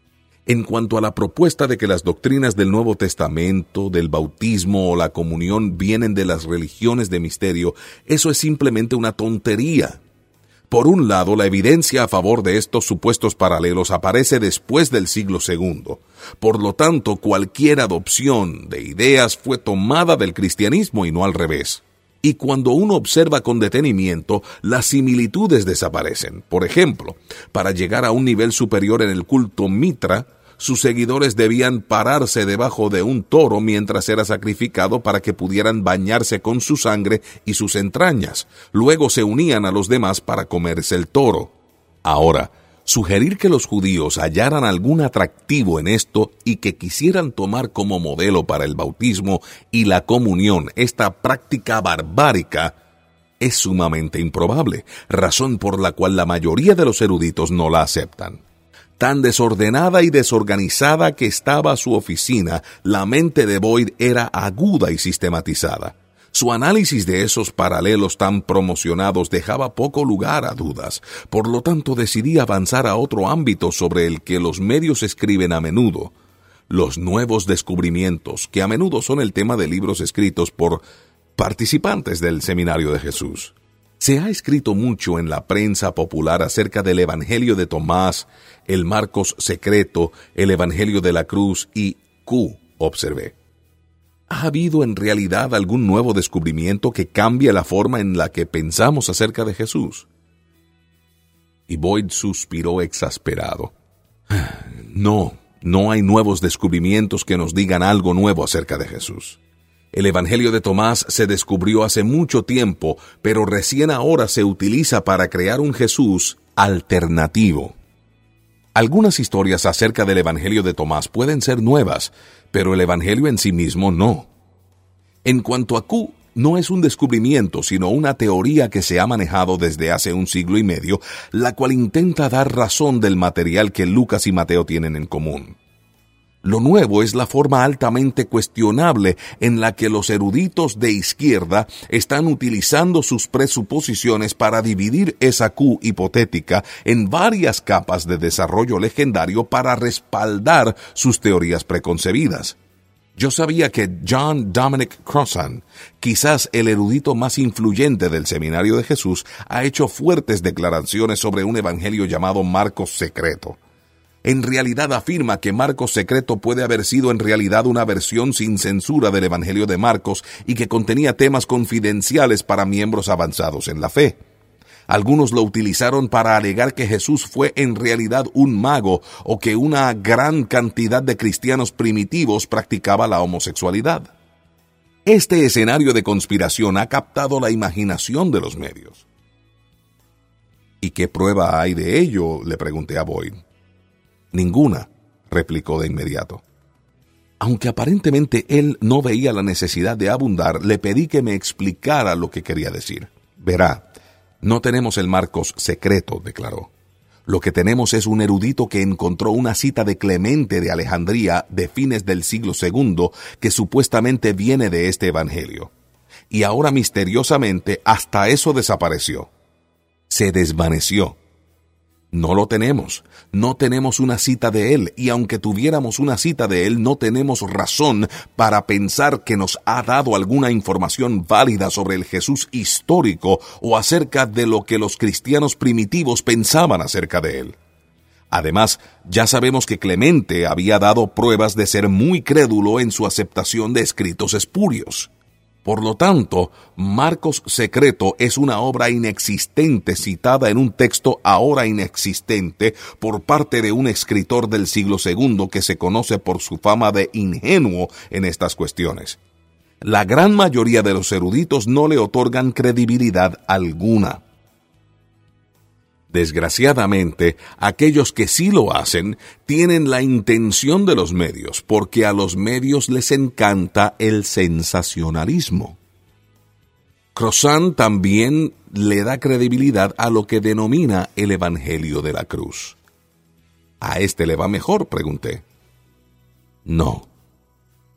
En cuanto a la propuesta de que las doctrinas del Nuevo Testamento, del bautismo o la comunión vienen de las religiones de misterio, eso es simplemente una tontería. Por un lado, la evidencia a favor de estos supuestos paralelos aparece después del siglo segundo. Por lo tanto, cualquier adopción de ideas fue tomada del cristianismo y no al revés. Y cuando uno observa con detenimiento, las similitudes desaparecen. Por ejemplo, para llegar a un nivel superior en el culto Mitra, sus seguidores debían pararse debajo de un toro mientras era sacrificado para que pudieran bañarse con su sangre y sus entrañas. Luego se unían a los demás para comerse el toro. Ahora, sugerir que los judíos hallaran algún atractivo en esto y que quisieran tomar como modelo para el bautismo y la comunión esta práctica barbárica es sumamente improbable, razón por la cual la mayoría de los eruditos no la aceptan. Tan desordenada y desorganizada que estaba su oficina, la mente de Boyd era aguda y sistematizada. Su análisis de esos paralelos tan promocionados dejaba poco lugar a dudas. Por lo tanto, decidí avanzar a otro ámbito sobre el que los medios escriben a menudo: los nuevos descubrimientos, que a menudo son el tema de libros escritos por participantes del Seminario de Jesús. Se ha escrito mucho en la prensa popular acerca del Evangelio de Tomás, el Marcos secreto, el Evangelio de la cruz y Q, observé. ¿Ha habido en realidad algún nuevo descubrimiento que cambie la forma en la que pensamos acerca de Jesús? Y Boyd suspiró exasperado. No, no hay nuevos descubrimientos que nos digan algo nuevo acerca de Jesús. El Evangelio de Tomás se descubrió hace mucho tiempo, pero recién ahora se utiliza para crear un Jesús alternativo. Algunas historias acerca del Evangelio de Tomás pueden ser nuevas, pero el Evangelio en sí mismo no. En cuanto a Q, no es un descubrimiento, sino una teoría que se ha manejado desde hace un siglo y medio, la cual intenta dar razón del material que Lucas y Mateo tienen en común. Lo nuevo es la forma altamente cuestionable en la que los eruditos de izquierda están utilizando sus presuposiciones para dividir esa Q hipotética en varias capas de desarrollo legendario para respaldar sus teorías preconcebidas. Yo sabía que John Dominic Crossan, quizás el erudito más influyente del Seminario de Jesús, ha hecho fuertes declaraciones sobre un evangelio llamado Marcos secreto. En realidad afirma que Marcos secreto puede haber sido en realidad una versión sin censura del Evangelio de Marcos y que contenía temas confidenciales para miembros avanzados en la fe. Algunos lo utilizaron para alegar que Jesús fue en realidad un mago o que una gran cantidad de cristianos primitivos practicaba la homosexualidad. Este escenario de conspiración ha captado la imaginación de los medios. ¿Y qué prueba hay de ello?, le pregunté a Boyd. Ninguna, replicó de inmediato. Aunque aparentemente él no veía la necesidad de abundar, le pedí que me explicara lo que quería decir. Verá, no tenemos el Marcos secreto, declaró. Lo que tenemos es un erudito que encontró una cita de Clemente de Alejandría de fines del siglo segundo que supuestamente viene de este evangelio. Y ahora misteriosamente hasta eso desapareció. Se desvaneció. No lo tenemos, no tenemos una cita de él, y aunque tuviéramos una cita de él, no tenemos razón para pensar que nos ha dado alguna información válida sobre el Jesús histórico o acerca de lo que los cristianos primitivos pensaban acerca de él. Además, ya sabemos que Clemente había dado pruebas de ser muy crédulo en su aceptación de escritos espurios. Por lo tanto, Marcos secreto es una obra inexistente citada en un texto ahora inexistente por parte de un escritor del siglo segundo que se conoce por su fama de ingenuo en estas cuestiones. La gran mayoría de los eruditos no le otorgan credibilidad alguna. Desgraciadamente, aquellos que sí lo hacen tienen la intención de los medios, porque a los medios les encanta el sensacionalismo. Crossan también le da credibilidad a lo que denomina el Evangelio de la Cruz. ¿A este le va mejor?, pregunté. No.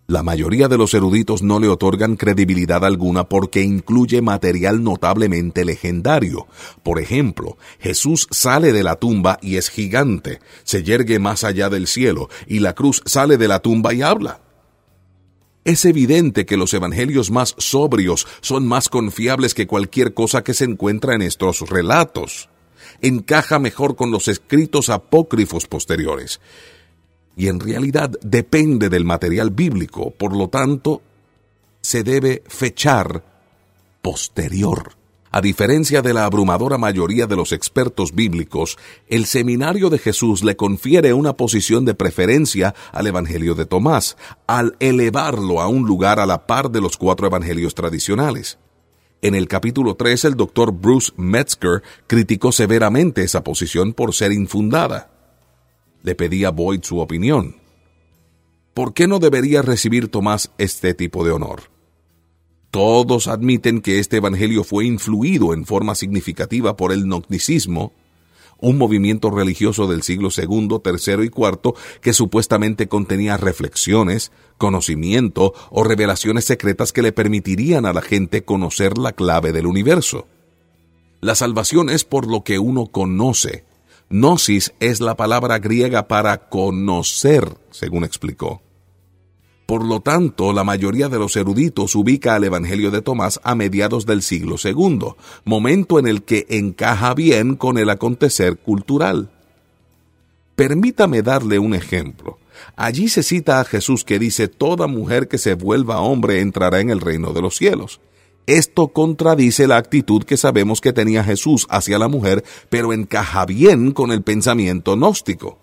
La mayoría de los eruditos no le otorgan credibilidad alguna porque incluye material notablemente legendario. Por ejemplo, Jesús sale de la tumba y es gigante, se yergue más allá del cielo, y la cruz sale de la tumba y habla. Es evidente que los evangelios más sobrios son más confiables que cualquier cosa que se encuentra en estos relatos. Encaja mejor con los escritos apócrifos posteriores. Y en realidad depende del material bíblico, por lo tanto, se debe fechar posterior. A diferencia de la abrumadora mayoría de los expertos bíblicos, el seminario de Jesús le confiere una posición de preferencia al Evangelio de Tomás, al elevarlo a un lugar a la par de los cuatro evangelios tradicionales. En el capítulo tres, el doctor Bruce Metzger criticó severamente esa posición por ser infundada. Le pedí a Boyd su opinión. ¿Por qué no debería recibir Tomás este tipo de honor? Todos admiten que este evangelio fue influido en forma significativa por el gnosticismo, un movimiento religioso del siglo segundo, tercero y cuarto que supuestamente contenía reflexiones, conocimiento o revelaciones secretas que le permitirían a la gente conocer la clave del universo. La salvación es por lo que uno conoce. Gnosis es la palabra griega para conocer, según explicó. Por lo tanto, la mayoría de los eruditos ubica al Evangelio de Tomás a mediados del siglo segundo, momento en el que encaja bien con el acontecer cultural. Permítame darle un ejemplo. Allí se cita a Jesús que dice: «Toda mujer que se vuelva hombre entrará en el reino de los cielos». Esto contradice la actitud que sabemos que tenía Jesús hacia la mujer, pero encaja bien con el pensamiento gnóstico.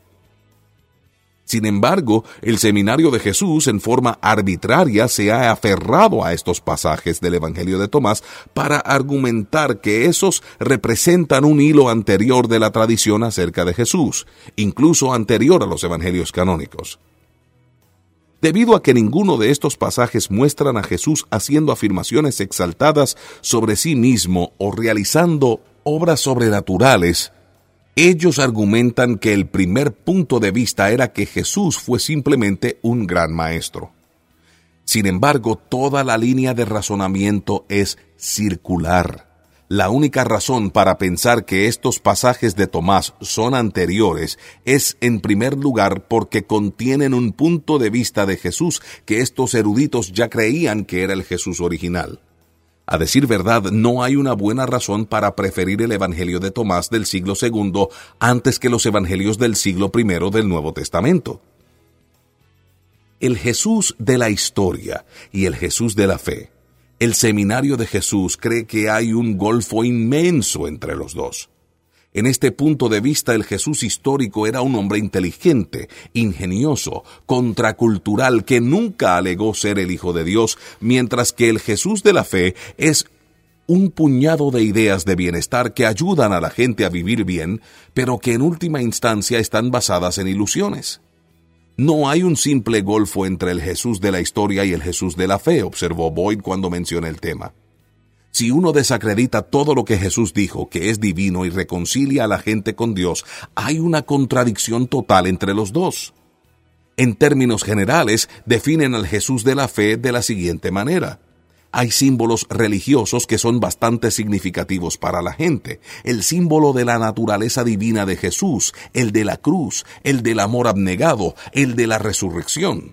Sin embargo, el seminario de Jesús en forma arbitraria se ha aferrado a estos pasajes del Evangelio de Tomás para argumentar que esos representan un hilo anterior de la tradición acerca de Jesús, incluso anterior a los evangelios canónicos. Debido a que ninguno de estos pasajes muestran a Jesús haciendo afirmaciones exaltadas sobre sí mismo o realizando obras sobrenaturales, ellos argumentan que el primer punto de vista era que Jesús fue simplemente un gran maestro. Sin embargo, toda la línea de razonamiento es circular. La única razón para pensar que estos pasajes de Tomás son anteriores es, en primer lugar, porque contienen un punto de vista de Jesús que estos eruditos ya creían que era el Jesús original. A decir verdad, no hay una buena razón para preferir el Evangelio de Tomás del siglo segundo antes que los evangelios del siglo primero del Nuevo Testamento. El Jesús de la historia y el Jesús de la fe. El seminario de Jesús cree que hay un golfo inmenso entre los dos. En este punto de vista, el Jesús histórico era un hombre inteligente, ingenioso, contracultural, que nunca alegó ser el Hijo de Dios, mientras que el Jesús de la fe es un puñado de ideas de bienestar que ayudan a la gente a vivir bien, pero que en última instancia están basadas en ilusiones. No hay un simple golfo entre el Jesús de la historia y el Jesús de la fe, observó Boyd cuando menciona el tema. Si uno desacredita todo lo que Jesús dijo, que es divino, y reconcilia a la gente con Dios, hay una contradicción total entre los dos. En términos generales, definen al Jesús de la fe de la siguiente manera. Hay símbolos religiosos que son bastante significativos para la gente. El símbolo de la naturaleza divina de Jesús, el de la cruz, el del amor abnegado, el de la resurrección.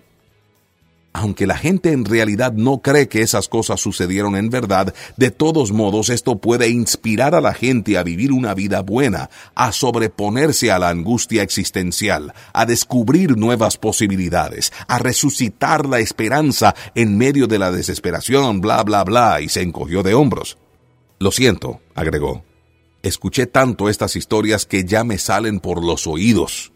Aunque la gente en realidad no cree que esas cosas sucedieron en verdad, de todos modos esto puede inspirar a la gente a vivir una vida buena, a sobreponerse a la angustia existencial, a descubrir nuevas posibilidades, a resucitar la esperanza en medio de la desesperación, bla, bla, bla, y se encogió de hombros. Lo siento, agregó. Escuché tanto estas historias que ya me salen por los oídos.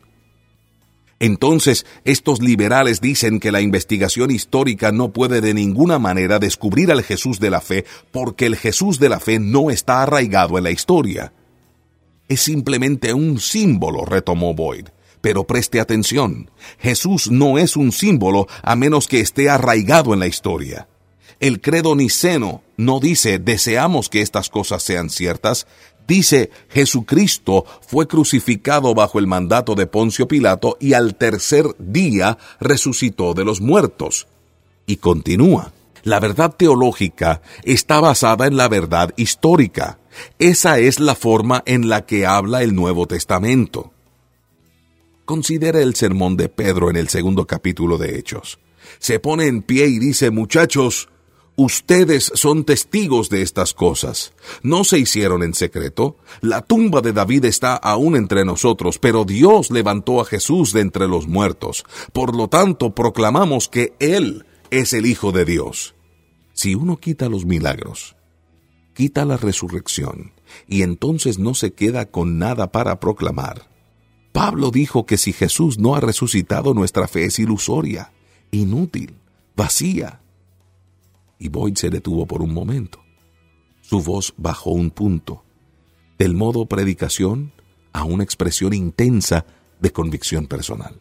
Entonces, estos liberales dicen que la investigación histórica no puede de ninguna manera descubrir al Jesús de la fe porque el Jesús de la fe no está arraigado en la historia. Es simplemente un símbolo, retomó Boyd. Pero preste atención, Jesús no es un símbolo a menos que esté arraigado en la historia. El credo niceno no dice deseamos que estas cosas sean ciertas. Dice, Jesucristo fue crucificado bajo el mandato de Poncio Pilato y al tercer día resucitó de los muertos. Y continúa. La verdad teológica está basada en la verdad histórica. Esa es la forma en la que habla el Nuevo Testamento. Considera el sermón de Pedro en el segundo capítulo de Hechos. Se pone en pie y dice: muchachos, ustedes son testigos de estas cosas. No se hicieron en secreto. La tumba de David está aún entre nosotros, pero Dios levantó a Jesús de entre los muertos. Por lo tanto, proclamamos que Él es el Hijo de Dios. Si uno quita los milagros, quita la resurrección, y entonces no se queda con nada para proclamar. Pablo dijo que si Jesús no ha resucitado, nuestra fe es ilusoria, inútil, vacía. Y Boyd se detuvo por un momento. Su voz bajó un punto, del modo predicación a una expresión intensa de convicción personal.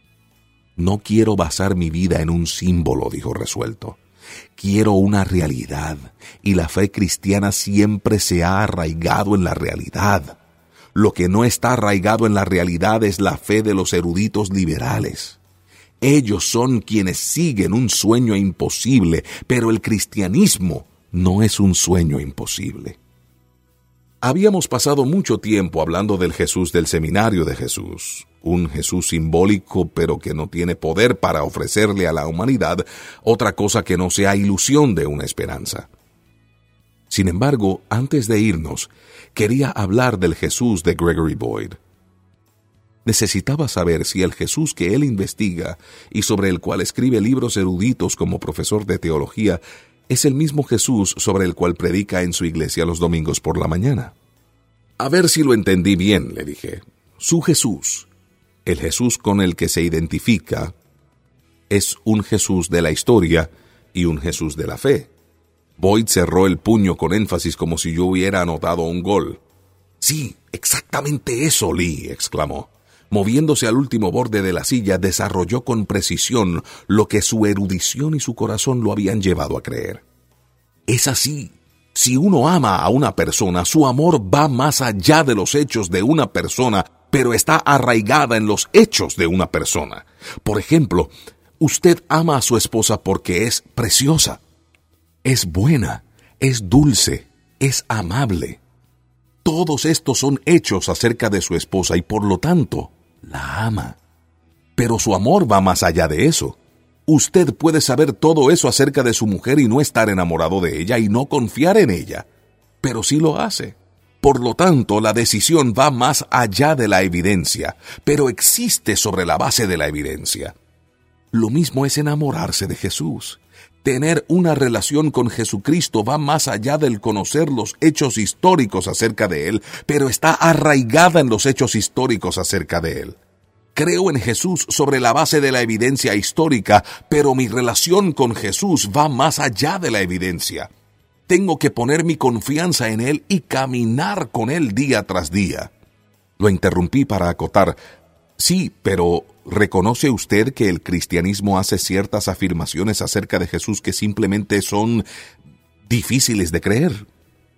No quiero basar mi vida en un símbolo, dijo resuelto. Quiero una realidad, y la fe cristiana siempre se ha arraigado en la realidad. Lo que no está arraigado en la realidad es la fe de los eruditos liberales. Ellos son quienes siguen un sueño imposible, pero el cristianismo no es un sueño imposible. Habíamos pasado mucho tiempo hablando del Jesús del seminario de Jesús, un Jesús simbólico pero que no tiene poder para ofrecerle a la humanidad otra cosa que no sea ilusión de una esperanza. Sin embargo, antes de irnos, quería hablar del Jesús de Gregory Boyd. Necesitaba saber si el Jesús que él investiga y sobre el cual escribe libros eruditos como profesor de teología es el mismo Jesús sobre el cual predica en su iglesia los domingos por la mañana. A ver si lo entendí bien, le dije. Su Jesús, el Jesús con el que se identifica, es un Jesús de la historia y un Jesús de la fe. Boyd cerró el puño con énfasis como si yo hubiera anotado un gol. Sí, exactamente eso, Lee, exclamó. Moviéndose al último borde de la silla, desarrolló con precisión lo que su erudición y su corazón lo habían llevado a creer. Es así. Si uno ama a una persona, su amor va más allá de los hechos de una persona, pero está arraigada en los hechos de una persona. Por ejemplo, usted ama a su esposa porque es preciosa, es buena, es dulce, es amable. Todos estos son hechos acerca de su esposa y por lo tanto la ama. Pero su amor va más allá de eso. Usted puede saber todo eso acerca de su mujer y no estar enamorado de ella y no confiar en ella, pero sí lo hace. Por lo tanto, la decisión va más allá de la evidencia, pero existe sobre la base de la evidencia. Lo mismo es enamorarse de Jesús. Tener una relación con Jesucristo va más allá del conocer los hechos históricos acerca de Él, pero está arraigada en los hechos históricos acerca de Él. Creo en Jesús sobre la base de la evidencia histórica, pero mi relación con Jesús va más allá de la evidencia. Tengo que poner mi confianza en Él y caminar con Él día tras día. Lo interrumpí para acotar. Sí, pero ¿reconoce usted que el cristianismo hace ciertas afirmaciones acerca de Jesús que simplemente son difíciles de creer?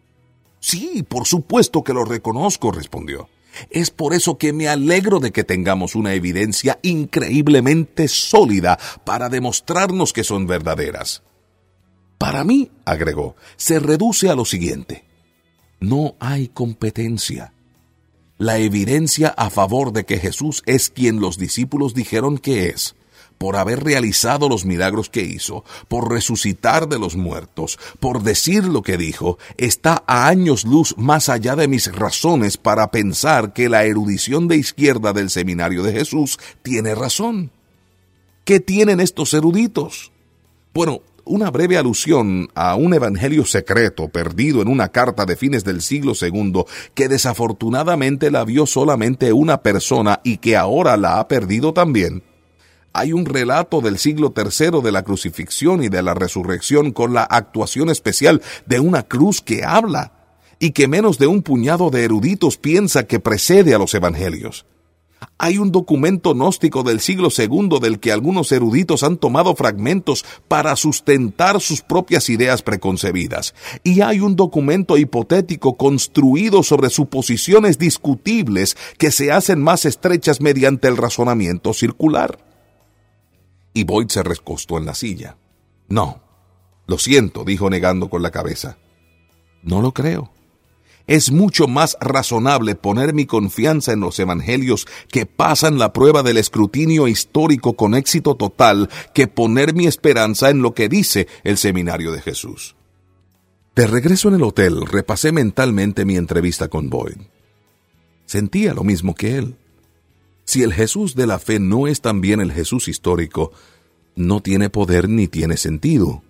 Sí, por supuesto que lo reconozco, respondió. Es por eso que me alegro de que tengamos una evidencia increíblemente sólida para demostrarnos que son verdaderas. Para mí, agregó, se reduce a lo siguiente. No hay competencia. La evidencia a favor de que Jesús es quien los discípulos dijeron que es, por haber realizado los milagros que hizo, por resucitar de los muertos, por decir lo que dijo, está a años luz más allá de mis razones para pensar que la erudición de izquierda del seminario de Jesús tiene razón. ¿Qué tienen estos eruditos? Bueno, una breve alusión a un evangelio secreto perdido en una carta de fines del siglo segundo que desafortunadamente la vio solamente una persona y que ahora la ha perdido también. Hay un relato del siglo tercero de la crucifixión y de la resurrección con la actuación especial de una cruz que habla y que menos de un puñado de eruditos piensa que precede a los evangelios. Hay un documento gnóstico del siglo segundo del que algunos eruditos han tomado fragmentos para sustentar sus propias ideas preconcebidas. Y hay un documento hipotético construido sobre suposiciones discutibles que se hacen más estrechas mediante el razonamiento circular. Y Boyd se recostó en la silla. No, lo siento, dijo negando con la cabeza. No lo creo. Es mucho más razonable poner mi confianza en los evangelios que pasan la prueba del escrutinio histórico con éxito total que poner mi esperanza en lo que dice el Seminario de Jesús. De regreso en el hotel, repasé mentalmente mi entrevista con Boyd. Sentía lo mismo que él. Si el Jesús de la fe no es también el Jesús histórico, no tiene poder ni tiene sentido.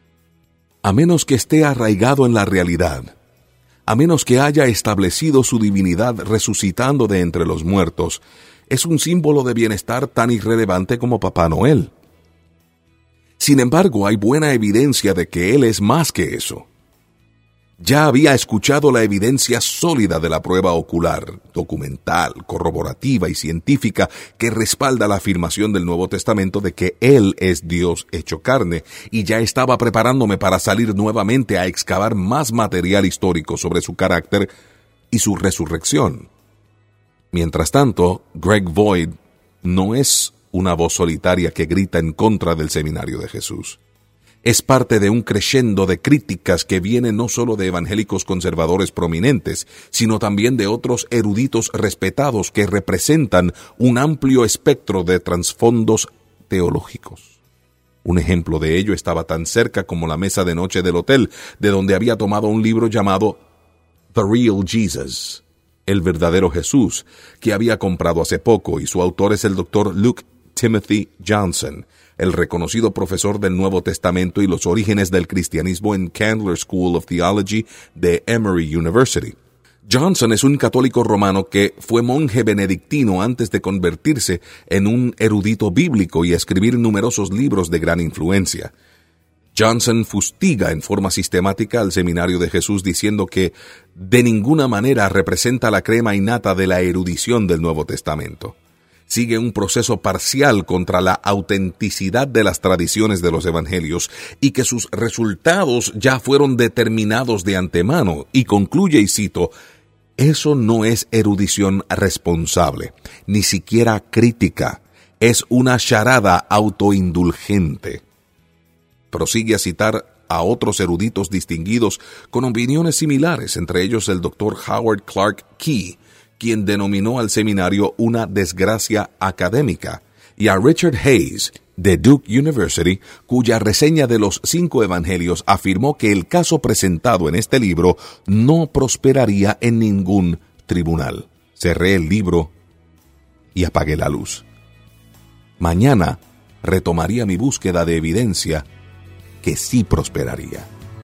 A menos que esté arraigado en la realidad, a menos que haya establecido su divinidad resucitando de entre los muertos, es un símbolo de bienestar tan irrelevante como Papá Noel. Sin embargo, hay buena evidencia de que él es más que eso. Ya había escuchado la evidencia sólida de la prueba ocular, documental, corroborativa y científica que respalda la afirmación del Nuevo Testamento de que Él es Dios hecho carne, y ya estaba preparándome para salir nuevamente a excavar más material histórico sobre su carácter y su resurrección. Mientras tanto, Greg Boyd no es una voz solitaria que grita en contra del Seminario de Jesús. Es parte de un crescendo de críticas que viene no solo de evangélicos conservadores prominentes, sino también de otros eruditos respetados que representan un amplio espectro de trasfondos teológicos. Un ejemplo de ello estaba tan cerca como la mesa de noche del hotel, de donde había tomado un libro llamado The Real Jesus, el verdadero Jesús, que había comprado hace poco, y su autor es el doctor Luke Timothy Johnson, el reconocido profesor del Nuevo Testamento y los orígenes del cristianismo en Candler School of Theology de Emory University. Johnson es un católico romano que fue monje benedictino antes de convertirse en un erudito bíblico y escribir numerosos libros de gran influencia. Johnson fustiga en forma sistemática al Seminario de Jesús diciendo que de ninguna manera representa la crema innata de la erudición del Nuevo Testamento. Sigue un proceso parcial contra la autenticidad de las tradiciones de los evangelios y que sus resultados ya fueron determinados de antemano, y concluye, y cito, eso no es erudición responsable, ni siquiera crítica, es una charada autoindulgente. Prosigue a citar a otros eruditos distinguidos con opiniones similares, entre ellos el doctor Howard Clark Key, quien denominó al seminario una desgracia académica, y a Richard Hayes, de Duke University, cuya reseña de los cinco evangelios afirmó que el caso presentado en este libro no prosperaría en ningún tribunal. Cerré el libro y apagué la luz. Mañana retomaría mi búsqueda de evidencia que sí prosperaría.